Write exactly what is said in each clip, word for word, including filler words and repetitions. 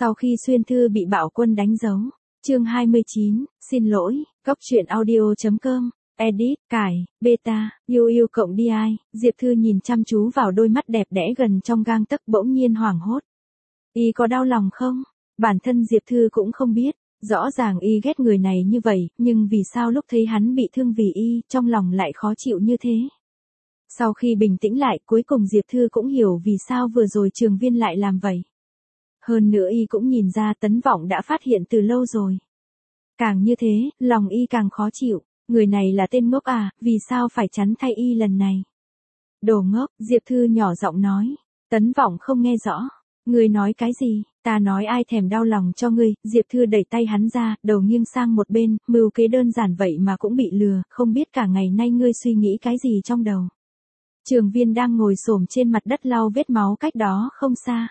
Sau khi Xuyên Thư bị Bạo Quân đánh dấu. Chương hai mươi chín, xin lỗi, Góc truyện audio chấm com, edit, cải, beta, yêu yêu cộng đi ai, Diệp Thư nhìn chăm chú vào đôi mắt đẹp đẽ gần trong gang tấc bỗng nhiên hoảng hốt. Y có đau lòng không? Bản thân Diệp Thư cũng không biết, rõ ràng Y ghét người này như vậy, nhưng vì sao lúc thấy hắn bị thương vì Y, trong lòng lại khó chịu như thế? Sau khi bình tĩnh lại, cuối cùng Diệp Thư cũng hiểu vì sao vừa rồi Trường Viên lại làm vậy. Hơn nữa Y cũng nhìn ra Tấn Vọng đã phát hiện từ lâu rồi. Càng như thế, lòng Y càng khó chịu, người này là tên ngốc à, vì sao phải chắn thay Y lần này? Đồ ngốc, Diệp Thư nhỏ giọng nói. Tấn Vọng không nghe rõ. Ngươi nói cái gì? Ta nói ai thèm đau lòng cho ngươi? Diệp Thư đẩy tay hắn ra, đầu nghiêng sang một bên, mưu kế đơn giản vậy mà cũng bị lừa, không biết cả ngày nay ngươi suy nghĩ cái gì trong đầu. Trường Viên đang ngồi xổm trên mặt đất lau vết máu cách đó không xa.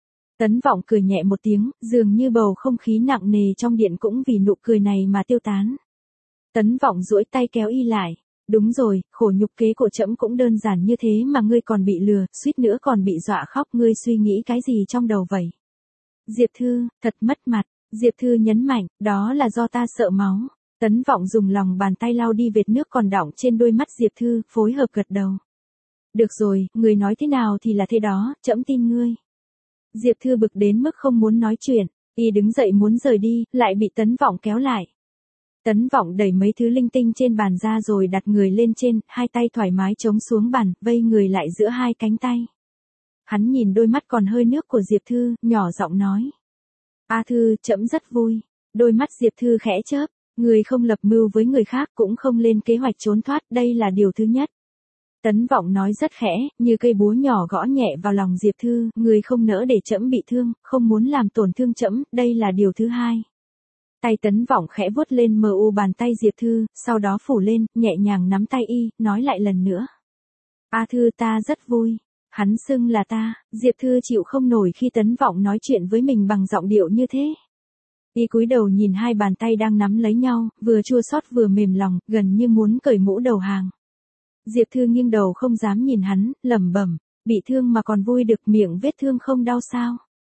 Tấn Vọng cười nhẹ một tiếng, dường như bầu không khí nặng nề trong điện cũng vì nụ cười này mà tiêu tán. Tấn Vọng duỗi tay kéo Y lại. Đúng rồi, khổ nhục kế của trẫm cũng đơn giản như thế mà ngươi còn bị lừa, suýt nữa còn bị dọa khóc, ngươi suy nghĩ cái gì trong đầu vậy? Diệp Thư, thật mất mặt. Diệp Thư nhấn mạnh, đó là do ta sợ máu. Tấn Vọng dùng lòng bàn tay lau đi vệt nước còn đọng trên đôi mắt Diệp Thư, phối hợp gật đầu. Được rồi, ngươi nói thế nào thì là thế đó, trẫm tin ngươi. Diệp Thư bực đến mức không muốn nói chuyện, Y đứng dậy muốn rời đi, lại bị Tấn Vọng kéo lại. Tấn Vọng đẩy mấy thứ linh tinh trên bàn ra rồi đặt người lên trên, hai tay thoải mái chống xuống bàn, vây người lại giữa hai cánh tay. Hắn nhìn đôi mắt còn hơi nước của Diệp Thư, nhỏ giọng nói. A Thư, trẫm rất vui. Đôi mắt Diệp Thư khẽ chớp, người không lập mưu với người khác cũng không lên kế hoạch trốn thoát, đây là điều thứ nhất. Tấn Vọng nói rất khẽ, như cây búa nhỏ gõ nhẹ vào lòng Diệp Thư, người không nỡ để trẫm bị thương, không muốn làm tổn thương trẫm, đây là điều thứ hai. Tay Tấn Vọng khẽ vuốt lên mờ u bàn tay Diệp Thư, sau đó phủ lên, nhẹ nhàng nắm tay Y, nói lại lần nữa. A Thư, ta rất vui. Hắn xưng là ta. Diệp Thư chịu không nổi khi Tấn Vọng nói chuyện với mình bằng giọng điệu như thế. Y cúi đầu nhìn hai bàn tay đang nắm lấy nhau, vừa chua xót vừa mềm lòng, gần như muốn cởi mũ đầu hàng. Diệp Thư nghiêng đầu không dám nhìn hắn, lẩm bẩm, bị thương mà còn vui được, miệng vết thương không đau sao?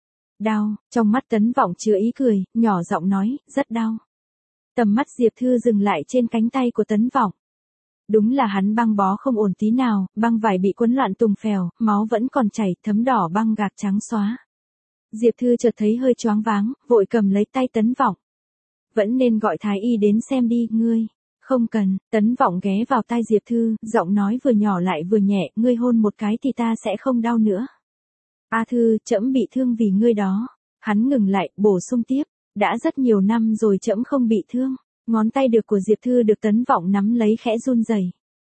Đau, trong mắt Tấn Vọng chứa ý cười, nhỏ giọng nói, rất đau. Tầm mắt Diệp Thư dừng lại trên cánh tay của Tấn Vọng. Đúng là hắn băng bó không ổn tí nào, băng vải bị quấn loạn tùng phèo, máu vẫn còn chảy, thấm đỏ băng gạc trắng xóa. Diệp Thư chợt thấy hơi choáng váng, vội cầm lấy tay Tấn Vọng. Vẫn nên gọi Thái Y đến xem đi, ngươi. Không cần. Tấn Vọng ghé vào tai Diệp Thư, giọng nói vừa nhỏ lại vừa nhẹ, ngươi hôn một cái thì ta sẽ không đau nữa. A Thư, trẫm bị thương vì ngươi đó. Hắn ngừng lại, bổ sung tiếp, đã rất nhiều năm rồi trẫm không bị thương. Ngón tay được của Diệp Thư được Tấn Vọng nắm lấy khẽ run rẩy.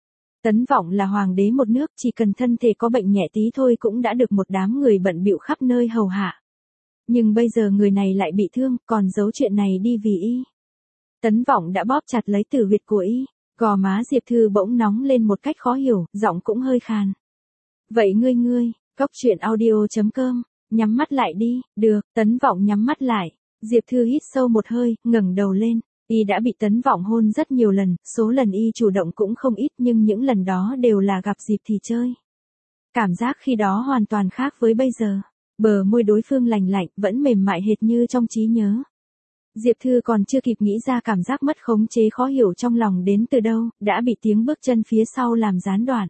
Tấn Vọng là hoàng đế một nước, chỉ cần thân thể có bệnh nhẹ tí thôi cũng đã được một đám người bận bịu khắp nơi hầu hạ. Nhưng bây giờ người này lại bị thương, còn giấu chuyện này đi vì Y. Tấn Vọng đã bóp chặt lấy tử huyệt của Y, gò má Diệp Thư bỗng nóng lên một cách khó hiểu, giọng cũng hơi khàn. Vậy ngươi ngươi, Góc truyện audio chấm com, nhắm mắt lại đi. Được. Tấn Vọng nhắm mắt lại. Diệp Thư hít sâu một hơi, ngẩng đầu lên. Y đã bị Tấn Vọng hôn rất nhiều lần, số lần Y chủ động cũng không ít, nhưng những lần đó đều là gặp dịp thì chơi. Cảm giác khi đó hoàn toàn khác với bây giờ. Bờ môi đối phương lành lạnh, vẫn mềm mại hệt như trong trí nhớ. Diệp Thư còn chưa kịp nghĩ ra cảm giác mất khống chế khó hiểu trong lòng đến từ đâu, đã bị tiếng bước chân phía sau làm gián đoạn.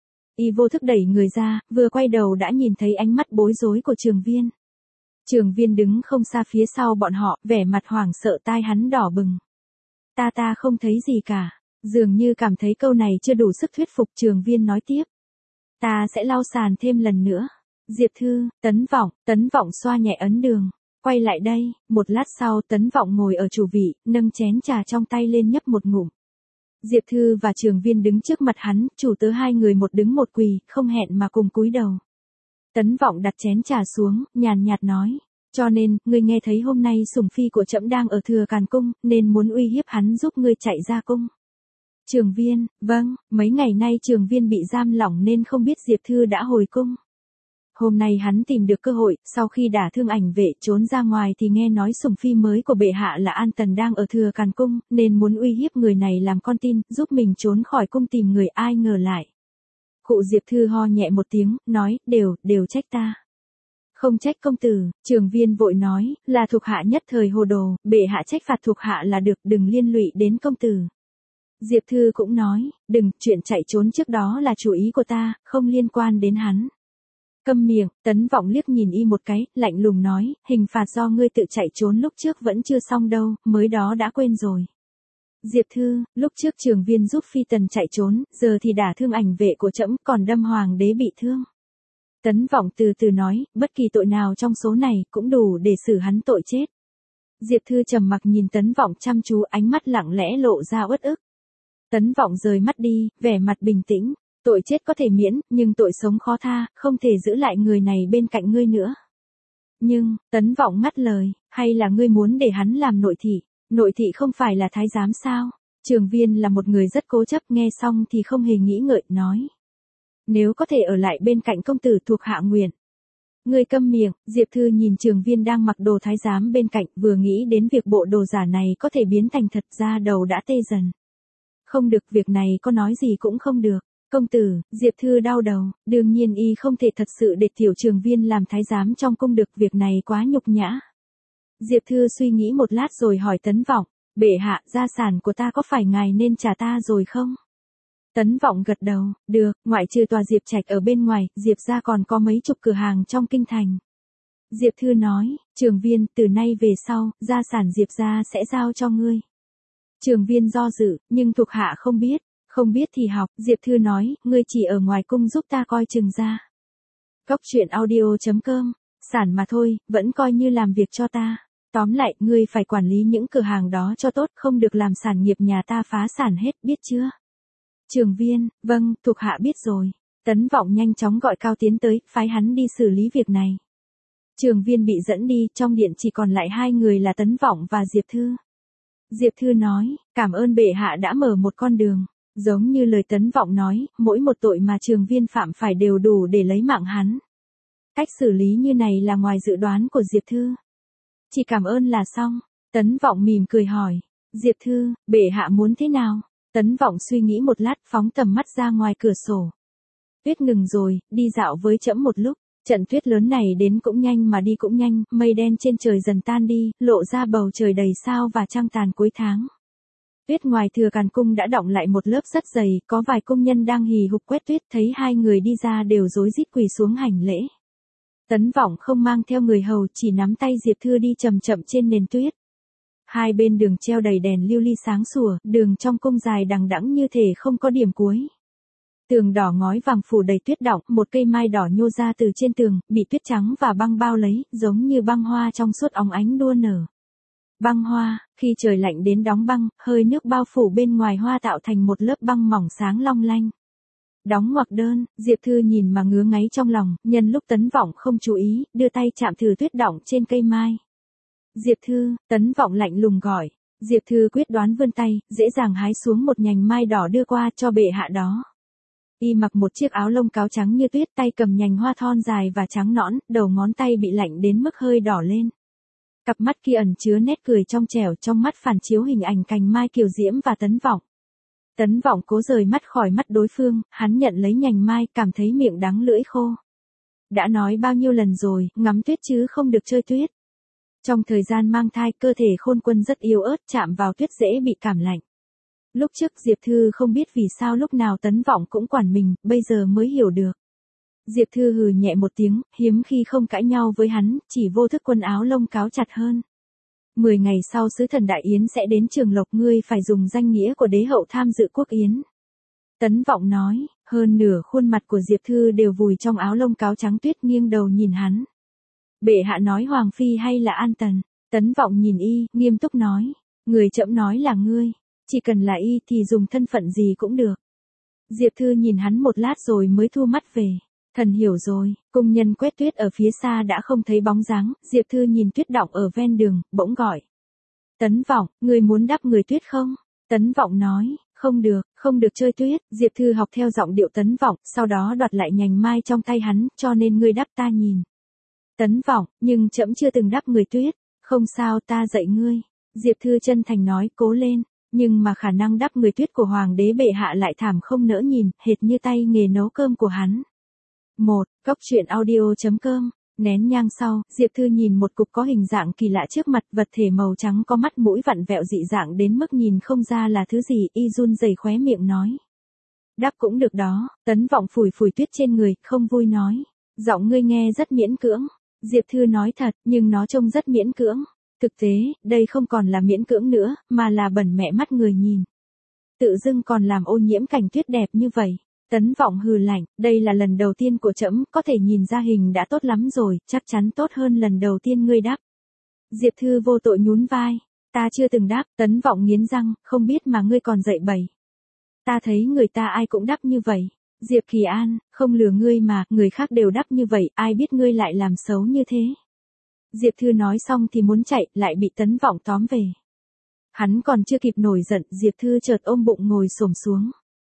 Y vô thức đẩy người ra, vừa quay đầu đã nhìn thấy ánh mắt bối rối của Trường Viên. Trường Viên đứng không xa phía sau bọn họ, vẻ mặt hoảng sợ, tai hắn đỏ bừng. Ta ta không thấy gì cả. Dường như cảm thấy câu này chưa đủ sức thuyết phục, Trường Viên nói tiếp. Ta sẽ lau sàn thêm lần nữa. Diệp Thư, Tấn Vọng, Tấn Vọng xoa nhẹ ấn đường. Quay lại đây. Một lát sau Tấn Vọng ngồi ở chủ vị, nâng chén trà trong tay lên nhấp một ngụm. Diệp Thư và Trường Viên đứng trước mặt hắn, chủ tớ hai người một đứng một quỳ, không hẹn mà cùng cúi đầu. Tấn Vọng đặt chén trà xuống, nhàn nhạt nói. Cho nên, ngươi nghe thấy hôm nay sủng phi của trẫm đang ở Thừa Càn Cung, nên muốn uy hiếp hắn giúp ngươi chạy ra cung. Trường Viên, vâng, mấy ngày nay Trường Viên bị giam lỏng nên không biết Diệp Thư đã hồi cung. Hôm nay hắn tìm được cơ hội, sau khi đả thương ảnh vệ trốn ra ngoài thì nghe nói sủng phi mới của bệ hạ là An Tần đang ở Thừa Càn Cung, nên muốn uy hiếp người này làm con tin, giúp mình trốn khỏi cung tìm người, ai ngờ lại. Cụ Diệp Thư ho nhẹ một tiếng, nói, đều, đều trách ta. Không trách công tử, Trường Viên vội nói, là thuộc hạ nhất thời hồ đồ, bệ hạ trách phạt thuộc hạ là được, đừng liên lụy đến công tử. Diệp Thư cũng nói, đừng, chuyện chạy trốn trước đó là chủ ý của ta, không liên quan đến hắn. Câm miệng, Tấn Vọng liếc nhìn y một cái, lạnh lùng nói, hình phạt do ngươi tự chạy trốn lúc trước vẫn chưa xong đâu, mới đó đã quên rồi. Diệp Thư, lúc trước Trường Viên giúp Phi Tần chạy trốn, giờ thì đả thương ảnh vệ của trẫm, còn đâm hoàng đế bị thương. Tấn Vọng từ từ nói, bất kỳ tội nào trong số này cũng đủ để xử hắn tội chết. Diệp Thư trầm mặc nhìn Tấn Vọng chăm chú, ánh mắt lặng lẽ lộ ra uất ức. Tấn Vọng rời mắt đi, vẻ mặt bình tĩnh, tội chết có thể miễn, nhưng tội sống khó tha, không thể giữ lại người này bên cạnh ngươi nữa. Nhưng, Tấn Vọng ngắt lời, hay là ngươi muốn để hắn làm nội thị? Nội thị không phải là thái giám sao? Trường Viên là một người rất cố chấp, nghe xong thì không hề nghĩ ngợi, nói. Nếu có thể ở lại bên cạnh công tử thuộc hạ nguyện. Ngươi câm miệng, Diệp Thư nhìn Trường Viên đang mặc đồ thái giám bên cạnh, vừa nghĩ đến việc bộ đồ giả này có thể biến thành thật, ra đầu đã tê dần. Không được, việc này có nói gì cũng không được. Công tử, Diệp Thư đau đầu, đương nhiên y không thể thật sự để tiểu Trường Viên làm thái giám trong cung được, việc này quá nhục nhã. Diệp Thư suy nghĩ một lát rồi hỏi Tấn Vọng, bệ hạ, gia sản của ta có phải ngài nên trả ta rồi không? Tấn Vọng gật đầu, được, ngoại trừ tòa Diệp Trạch ở bên ngoài, Diệp gia còn có mấy chục cửa hàng trong kinh thành. Diệp Thư nói, Trường Viên, từ nay về sau, gia sản Diệp gia sẽ giao cho ngươi. Trường Viên do dự, nhưng thuộc hạ không biết, không biết thì học, Diệp Thư nói, ngươi chỉ ở ngoài cung giúp ta coi chừng gia. Góc truyện audio chấm com, sản mà thôi, vẫn coi như làm việc cho ta. Tóm lại, ngươi phải quản lý những cửa hàng đó cho tốt, không được làm sản nghiệp nhà ta phá sản hết, biết chưa? Trường Viên, vâng, thuộc hạ biết rồi. Tấn Vọng nhanh chóng gọi Cao Tiến tới, phái hắn đi xử lý việc này. Trường Viên bị dẫn đi, trong điện chỉ còn lại hai người là Tấn Vọng và Diệp Thư. Diệp Thư nói, cảm ơn bệ hạ đã mở một con đường. Giống như lời Tấn Vọng nói, mỗi một tội mà Trường Viên phạm phải đều đủ để lấy mạng hắn. Cách xử lý như này là ngoài dự đoán của Diệp Thư. Chỉ cảm ơn là xong. Tấn Vọng mỉm cười hỏi, Diệp Thư, bệ hạ muốn thế nào? Tấn Vọng suy nghĩ một lát, phóng tầm mắt ra ngoài cửa sổ. Tuyết ngừng rồi, đi dạo với trẫm một lúc. Trận tuyết lớn này đến cũng nhanh mà đi cũng nhanh, mây đen trên trời dần tan đi, lộ ra bầu trời đầy sao và trăng tàn cuối tháng. Tuyết ngoài Thừa Càn cung đã đọng lại một lớp rất dày, có vài công nhân đang hì hục quét tuyết, thấy hai người đi ra đều rối rít quỳ xuống hành lễ. Tấn Vọng không mang theo người hầu, chỉ nắm tay Diệp Thư đi chậm chậm trên nền tuyết. Hai bên đường treo đầy đèn lưu ly sáng sủa, đường trong cung dài đằng đẵng như thể không có điểm cuối. Tường đỏ ngói vàng phủ đầy tuyết đọng, một cây mai đỏ nhô ra từ trên tường, bị tuyết trắng và băng bao lấy, giống như băng hoa trong suốt óng ánh đua nở. Băng hoa, khi trời lạnh đến đóng băng, hơi nước bao phủ bên ngoài hoa tạo thành một lớp băng mỏng sáng long lanh. Đóng ngoặc đơn, Diệp Thư nhìn mà ngứa ngáy trong lòng, nhân lúc Tấn Vọng không chú ý, đưa tay chạm thử tuyết đọng trên cây mai. Diệp Thư, Tấn Vọng lạnh lùng gọi. Diệp Thư quyết đoán vươn tay, dễ dàng hái xuống một nhành mai đỏ đưa qua cho bệ hạ đó. Y mặc một chiếc áo lông cáo trắng như tuyết, tay cầm nhành hoa thon dài và trắng nõn, đầu ngón tay bị lạnh đến mức hơi đỏ lên. Cặp mắt kia ẩn chứa nét cười trong trẻo, trong mắt phản chiếu hình ảnh cành mai kiều diễm và Tấn Vọng. Tấn Vọng cố rời mắt khỏi mắt đối phương, hắn nhận lấy nhành mai, cảm thấy miệng đắng lưỡi khô. Đã nói bao nhiêu lần rồi, ngắm tuyết chứ không được chơi tuyết. Trong thời gian mang thai, cơ thể Khôn Quân rất yếu ớt, chạm vào tuyết dễ bị cảm lạnh. Lúc trước Diệp Thư không biết vì sao lúc nào Tấn Vọng cũng quản mình, bây giờ mới hiểu được. Diệp Thư hừ nhẹ một tiếng, hiếm khi không cãi nhau với hắn, chỉ vô thức quần áo lông cáo chặt hơn. Mười ngày sau sứ thần Đại Yến sẽ đến Trường Lộc, ngươi phải dùng danh nghĩa của đế hậu tham dự quốc yến. Tấn Vọng nói, hơn nửa khuôn mặt của Diệp Thư đều vùi trong áo lông cáo trắng tuyết, nghiêng đầu nhìn hắn. Bệ hạ nói Hoàng Phi hay là An Tần? Tấn Vọng nhìn y, nghiêm túc nói, người trẫm nói là ngươi, chỉ cần là y thì dùng thân phận gì cũng được. Diệp Thư nhìn hắn một lát rồi mới thu mắt về. Thần hiểu rồi. Cung nhân quét tuyết ở phía xa đã không thấy bóng dáng, Diệp Thư nhìn tuyết đọng ở ven đường, bỗng gọi. Tấn Vọng, người muốn đắp người tuyết không? Tấn Vọng nói, không được, không được chơi tuyết. Diệp Thư học theo giọng điệu Tấn Vọng, sau đó đoạt lại nhành mai trong tay hắn, cho nên ngươi đắp ta nhìn. Tấn Vọng, nhưng trẫm chưa từng đắp người tuyết. Không sao, ta dạy ngươi. Diệp Thư chân thành nói, cố lên. Nhưng mà khả năng đắp người tuyết của Hoàng đế bệ hạ lại thảm không nỡ nhìn, hệt như tay nghề nấu cơm của hắn. một. Góc truyện audio chấm com Nén nhang sau, Diệp Thư nhìn một cục có hình dạng kỳ lạ trước mặt, vật thể màu trắng có mắt mũi vặn vẹo dị dạng đến mức nhìn không ra là thứ gì, y run rẩy khóe miệng nói. Đáp cũng được đó, Tấn Vọng phủi phủi tuyết trên người, không vui nói. Giọng ngươi nghe rất miễn cưỡng. Diệp Thư nói thật, nhưng nó trông rất miễn cưỡng. Thực tế, đây không còn là miễn cưỡng nữa, mà là bẩn mẹ mắt người nhìn. Tự dưng còn làm ô nhiễm cảnh tuyết đẹp như vậy. Tấn Vọng hừ lạnh, đây là lần đầu tiên của trẫm, có thể nhìn ra hình đã tốt lắm rồi, chắc chắn tốt hơn lần đầu tiên ngươi đáp. Diệp Thư vô tội nhún vai, ta chưa từng đáp. Tấn Vọng nghiến răng, không biết mà ngươi còn dạy bậy. Ta thấy người ta ai cũng đáp như vậy. Diệp Kỳ An, không lừa ngươi mà, người khác đều đáp như vậy, ai biết ngươi lại làm xấu như thế. Diệp Thư nói xong thì muốn chạy, lại bị Tấn Vọng tóm về. Hắn còn chưa kịp nổi giận, Diệp Thư chợt ôm bụng ngồi xổm xuống.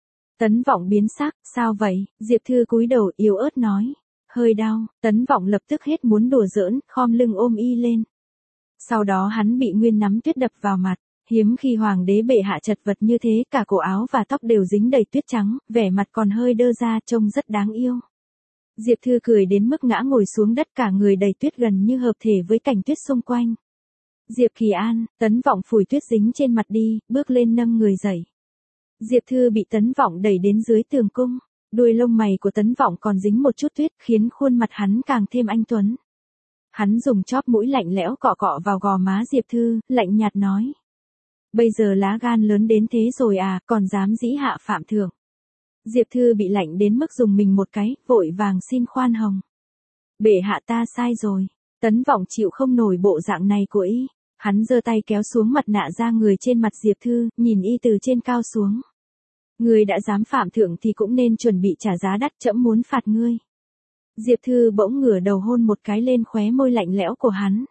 Tấn Vọng biến sắc, sao vậy? Diệp Thư cúi đầu yếu ớt nói. Hơi đau. Tấn Vọng lập tức hết muốn đùa giỡn, khom lưng ôm y lên. Sau đó hắn bị nguyên nắm tuyết đập vào mặt. Hiếm khi hoàng đế bệ hạ chật vật như thế, cả cổ áo và tóc đều dính đầy tuyết trắng, vẻ mặt còn hơi đơ ra, trông rất đáng yêu. Diệp Thư cười đến mức ngã ngồi xuống đất, cả người đầy tuyết gần như hợp thể với cảnh tuyết xung quanh. Diệp Kỳ An, Tấn Vọng phủi tuyết dính trên mặt đi, bước lên nâng người dậy. Diệp Thư bị Tấn Vọng đẩy đến dưới tường cung, đuôi lông mày của Tấn Vọng còn dính một chút tuyết, khiến khuôn mặt hắn càng thêm anh tuấn. Hắn dùng chóp mũi lạnh lẽo cọ cọ vào gò má Diệp Thư, lạnh nhạt nói. Bây giờ lá gan lớn đến thế rồi à, còn dám dĩ hạ phạm thượng. Diệp Thư bị lạnh đến mức dùng mình một cái, vội vàng xin khoan hồng. Bệ hạ ta sai rồi. Tấn Vọng chịu không nổi bộ dạng này của y. Hắn giơ tay kéo xuống mặt nạ da người trên mặt Diệp Thư, nhìn y từ trên cao xuống. Ngươi đã dám phạm thượng thì cũng nên chuẩn bị trả giá đắt, trẫm muốn phạt ngươi. Diệp Thư bỗng ngửa đầu hôn một cái lên khóe môi lạnh lẽo của hắn.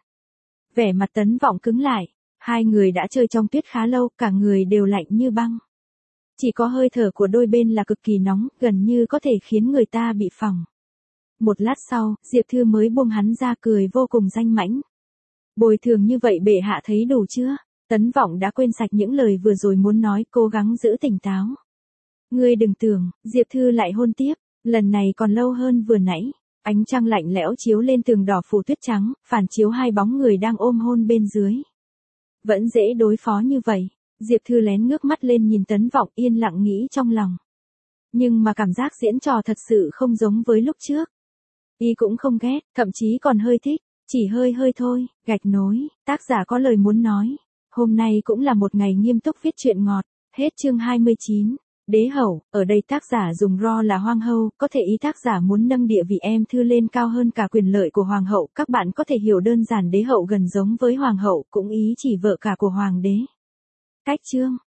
Vẻ mặt Tấn Vọng cứng lại. Hai người đã chơi trong tuyết khá lâu, cả người đều lạnh như băng. Chỉ có hơi thở của đôi bên là cực kỳ nóng, gần như có thể khiến người ta bị phỏng. Một lát sau, Diệp Thư mới buông hắn ra, cười vô cùng danh mãnh. Bồi thường như vậy bệ hạ thấy đủ chưa? Tấn Vọng đã quên sạch những lời vừa rồi muốn nói, cố gắng giữ tỉnh táo. Ngươi đừng tưởng, Diệp Thư lại hôn tiếp, lần này còn lâu hơn vừa nãy. Ánh trăng lạnh lẽo chiếu lên tường đỏ phủ tuyết trắng, phản chiếu hai bóng người đang ôm hôn bên dưới. Vẫn dễ đối phó như vậy. Diệp Thư lén ngước mắt lên nhìn Tấn Vọng, yên lặng nghĩ trong lòng. Nhưng mà cảm giác diễn trò thật sự không giống với lúc trước. Y cũng không ghét, thậm chí còn hơi thích, chỉ hơi hơi thôi. Gạch nối, tác giả có lời muốn nói. Hôm nay cũng là một ngày nghiêm túc viết truyện ngọt. Hết chương hai mươi chín. Đế hậu, ở đây tác giả dùng ro là hoàng hậu, có thể ý tác giả muốn nâng địa vị em Thư lên cao hơn cả quyền lợi của hoàng hậu, các bạn có thể hiểu đơn giản đế hậu gần giống với hoàng hậu, cũng ý chỉ vợ cả của hoàng đế. Cách chương